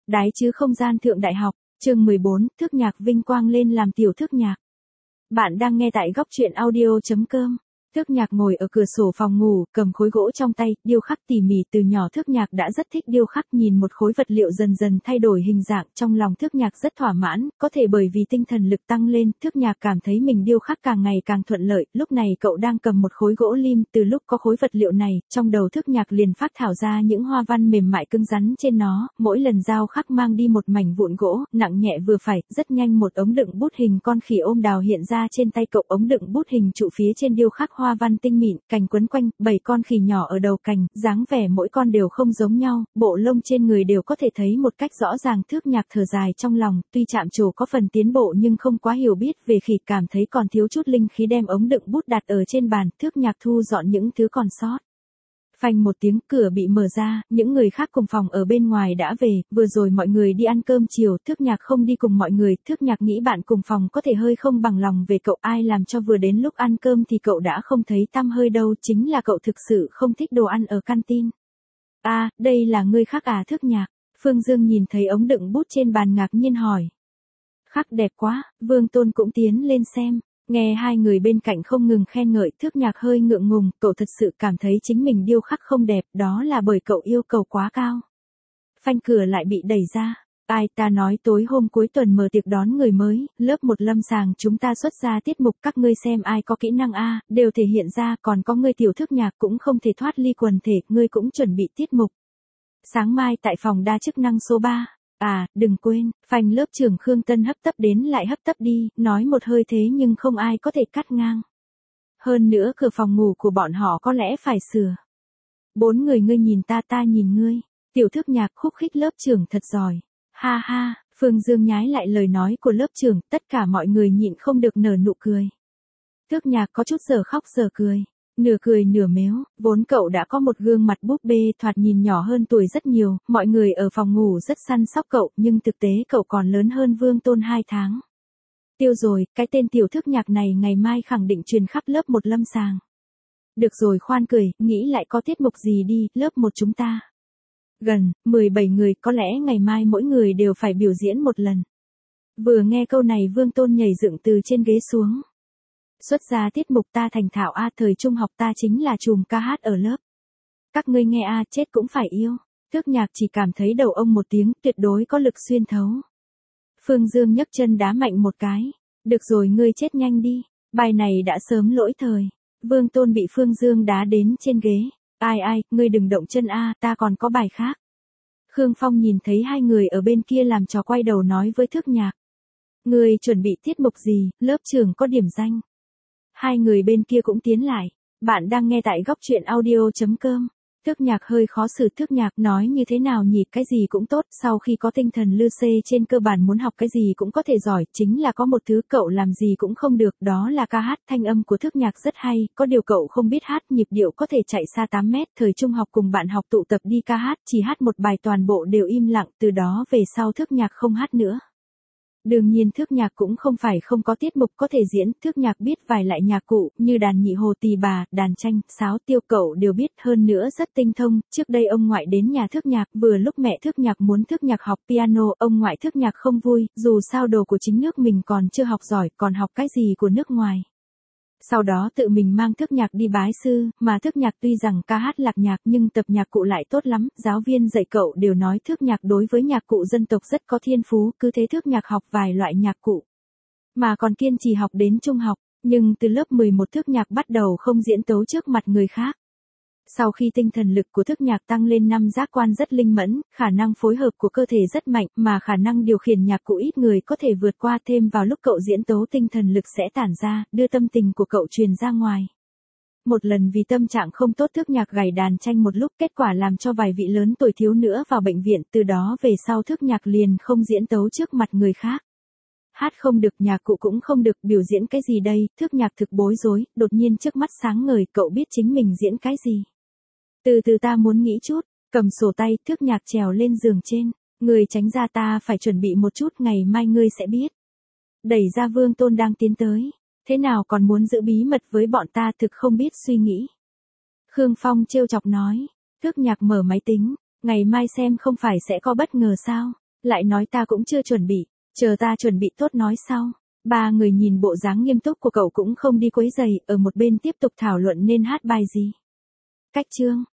Đái chứ không gian thượng đại học, chương 14, thước nhạc vinh quang lên làm tiểu thước nhạc. Bạn đang nghe tại góc truyện audio.com. Thước nhạc ngồi ở cửa sổ phòng ngủ, cầm khối gỗ trong tay, điêu khắc tỉ mỉ. Từ nhỏ thước nhạc đã rất thích điêu khắc, nhìn một khối vật liệu dần dần thay đổi hình dạng, trong lòng thước nhạc rất thỏa mãn, có thể bởi vì tinh thần lực tăng lên, thước nhạc cảm thấy mình điêu khắc càng ngày càng thuận lợi. Lúc này cậu đang cầm một khối gỗ lim, từ lúc có khối vật liệu này, trong đầu thước nhạc liền phát thảo ra những hoa văn mềm mại cứng rắn trên nó, mỗi lần dao khắc mang đi một mảnh vụn gỗ, nặng nhẹ vừa phải. Rất nhanh một ống đựng bút hình con khỉ ôm đào hiện ra trên tay cậu, ống đựng bút hình trụ phía trên điêu khắc hoa văn tinh mịn, cành quấn quanh, 7 con khỉ nhỏ ở đầu cành, dáng vẻ mỗi con đều không giống nhau, bộ lông trên người đều có thể thấy một cách rõ ràng. Thước nhạc thở dài trong lòng, tuy chạm trổ có phần tiến bộ nhưng không quá hiểu biết về khỉ, cảm thấy còn thiếu chút linh khí, đem ống đựng bút đặt ở trên bàn, thước nhạc thu dọn những thứ còn sót. Phanh một tiếng, cửa bị mở ra, những người khác cùng phòng ở bên ngoài đã về, vừa rồi mọi người đi ăn cơm chiều, thước nhạc không đi cùng mọi người, thước nhạc nghĩ bạn cùng phòng có thể hơi không bằng lòng về cậu, ai làm cho vừa đến lúc ăn cơm thì cậu đã không thấy tăm hơi đâu, chính là cậu thực sự không thích đồ ăn ở canteen. À, đây là ngươi khắc à? Thước nhạc. Phương Dương nhìn thấy ống đựng bút trên bàn ngạc nhiên hỏi. Khắc đẹp quá, Vương Tôn cũng tiến lên xem. Nghe hai người bên cạnh không ngừng khen ngợi, thước nhạc hơi ngượng ngùng, cậu thật sự cảm thấy chính mình điêu khắc không đẹp, đó là bởi cậu yêu cầu quá cao. Phanh, cửa lại bị đẩy ra. Ai, ta nói tối hôm cuối tuần mở tiệc đón người mới, lớp 1 lâm sàng chúng ta xuất ra tiết mục, các ngươi xem ai có kỹ năng a, đều thể hiện ra, còn có ngươi tiểu thước nhạc cũng không thể thoát ly quần thể, ngươi cũng chuẩn bị tiết mục. Sáng mai tại phòng đa chức năng số 3. À, đừng quên, Phanh lớp trưởng Khương Tân hấp tấp đến lại hấp tấp đi, nói một hơi thế nhưng không ai có thể cắt ngang. Hơn nữa cửa phòng ngủ của bọn họ có lẽ phải sửa. 4 người, ngươi nhìn ta, ta nhìn ngươi. Tiểu thước nhạc khúc khích lớp trưởng thật giỏi. Ha ha, Phương Dương nhái lại lời nói của lớp trưởng, tất cả mọi người nhịn không được nở nụ cười. Thước nhạc có chút giờ khóc giờ cười. Nửa cười nửa mếu, vốn cậu đã có một gương mặt búp bê thoạt nhìn nhỏ hơn tuổi rất nhiều, mọi người ở phòng ngủ rất săn sóc cậu, nhưng thực tế cậu còn lớn hơn Vương Tôn 2 tháng. Tiêu rồi, cái tên tiểu thước nhạc này ngày mai khẳng định truyền khắp lớp 1 lâm sàng. Được rồi, khoan cười, nghĩ lại có tiết mục gì đi, lớp 1 chúng ta. Gần 17 người, có lẽ ngày mai mỗi người đều phải biểu diễn một lần. Vừa nghe câu này Vương Tôn nhảy dựng từ trên ghế xuống. Xuất ra tiết mục ta thành thạo a, thời trung học ta chính là trùm ca hát ở lớp. Các ngươi nghe a, chết cũng phải yêu. Thước nhạc chỉ cảm thấy đầu ông một tiếng, tuyệt đối có lực xuyên thấu. Phương Dương nhấc chân đá mạnh một cái. Được rồi, ngươi chết nhanh đi, bài này đã sớm lỗi thời. Vương Tôn bị Phương Dương đá đến trên ghế. Ai, ngươi đừng động chân a, ta còn có bài khác. Khương Phong nhìn thấy hai người ở bên kia làm trò, quay đầu nói với thước nhạc. Ngươi chuẩn bị tiết mục gì, lớp trưởng có điểm danh. Hai người bên kia cũng tiến lại. Bạn đang nghe tại góc truyện audio.com. Thước nhạc hơi khó xử, thước nhạc nói như thế nào nhỉ, cái gì cũng tốt, sau khi có tinh thần lư xê trên cơ bản muốn học cái gì cũng có thể giỏi, chính là có một thứ cậu làm gì cũng không được, đó là ca hát. Thanh âm của thước nhạc rất hay, có điều cậu không biết hát, nhịp điệu có thể chạy xa 8 mét, thời trung học cùng bạn học tụ tập đi ca hát, chỉ hát một bài toàn bộ đều im lặng, từ đó về sau thước nhạc không hát nữa. Đương nhiên thước nhạc cũng không phải không có tiết mục có thể diễn, thước nhạc biết vài loại nhạc cụ, như đàn nhị hồ tỳ bà, đàn tranh, sáo tiêu cậu đều biết, hơn nữa rất tinh thông. Trước đây ông ngoại đến nhà thước nhạc, vừa lúc mẹ thước nhạc muốn thước nhạc học piano, ông ngoại thước nhạc không vui, dù sao đồ của chính nước mình còn chưa học giỏi, còn học cái gì của nước ngoài. Sau đó tự mình mang thước nhạc đi bái sư, mà thước nhạc tuy rằng ca hát lạc nhạc nhưng tập nhạc cụ lại tốt lắm, giáo viên dạy cậu đều nói thước nhạc đối với nhạc cụ dân tộc rất có thiên phú, cứ thế thước nhạc học vài loại nhạc cụ. Mà còn kiên trì học đến trung học, nhưng từ lớp 11 thước nhạc bắt đầu không diễn tấu trước mặt người khác. Sau khi tinh thần lực của thước nhạc tăng lên, 5 giác quan rất linh mẫn, khả năng phối hợp của cơ thể rất mạnh, mà khả năng điều khiển nhạc cụ ít người có thể vượt qua, thêm vào lúc cậu diễn tấu tinh thần lực sẽ tản ra, đưa tâm tình của cậu truyền ra ngoài. Một lần vì tâm trạng không tốt thước nhạc gảy đàn tranh một lúc, kết quả làm cho vài vị lớn tuổi thiếu nữa vào bệnh viện, từ đó về sau thước nhạc liền không diễn tấu trước mặt người khác. Hát không được, nhạc cụ cũng không được, biểu diễn cái gì đây, thước nhạc thực bối rối, đột nhiên trước mắt sáng ngời, cậu biết chính mình diễn cái gì. Từ từ, ta muốn nghĩ chút, cầm sổ tay, thước nhạc trèo lên giường trên. Người tránh ra, ta phải chuẩn bị một chút, ngày mai ngươi sẽ biết. Đẩy ra Vương Tôn đang tiến tới. Thế nào còn muốn giữ bí mật với bọn ta, thực không biết suy nghĩ. Khương Phong trêu chọc nói. Thước nhạc mở máy tính, ngày mai xem không phải sẽ có bất ngờ sao. Lại nói ta cũng chưa chuẩn bị, chờ ta chuẩn bị tốt nói sau. Ba người nhìn bộ dáng nghiêm túc của cậu cũng không đi quấy rầy, ở một bên tiếp tục thảo luận nên hát bài gì. Cách chương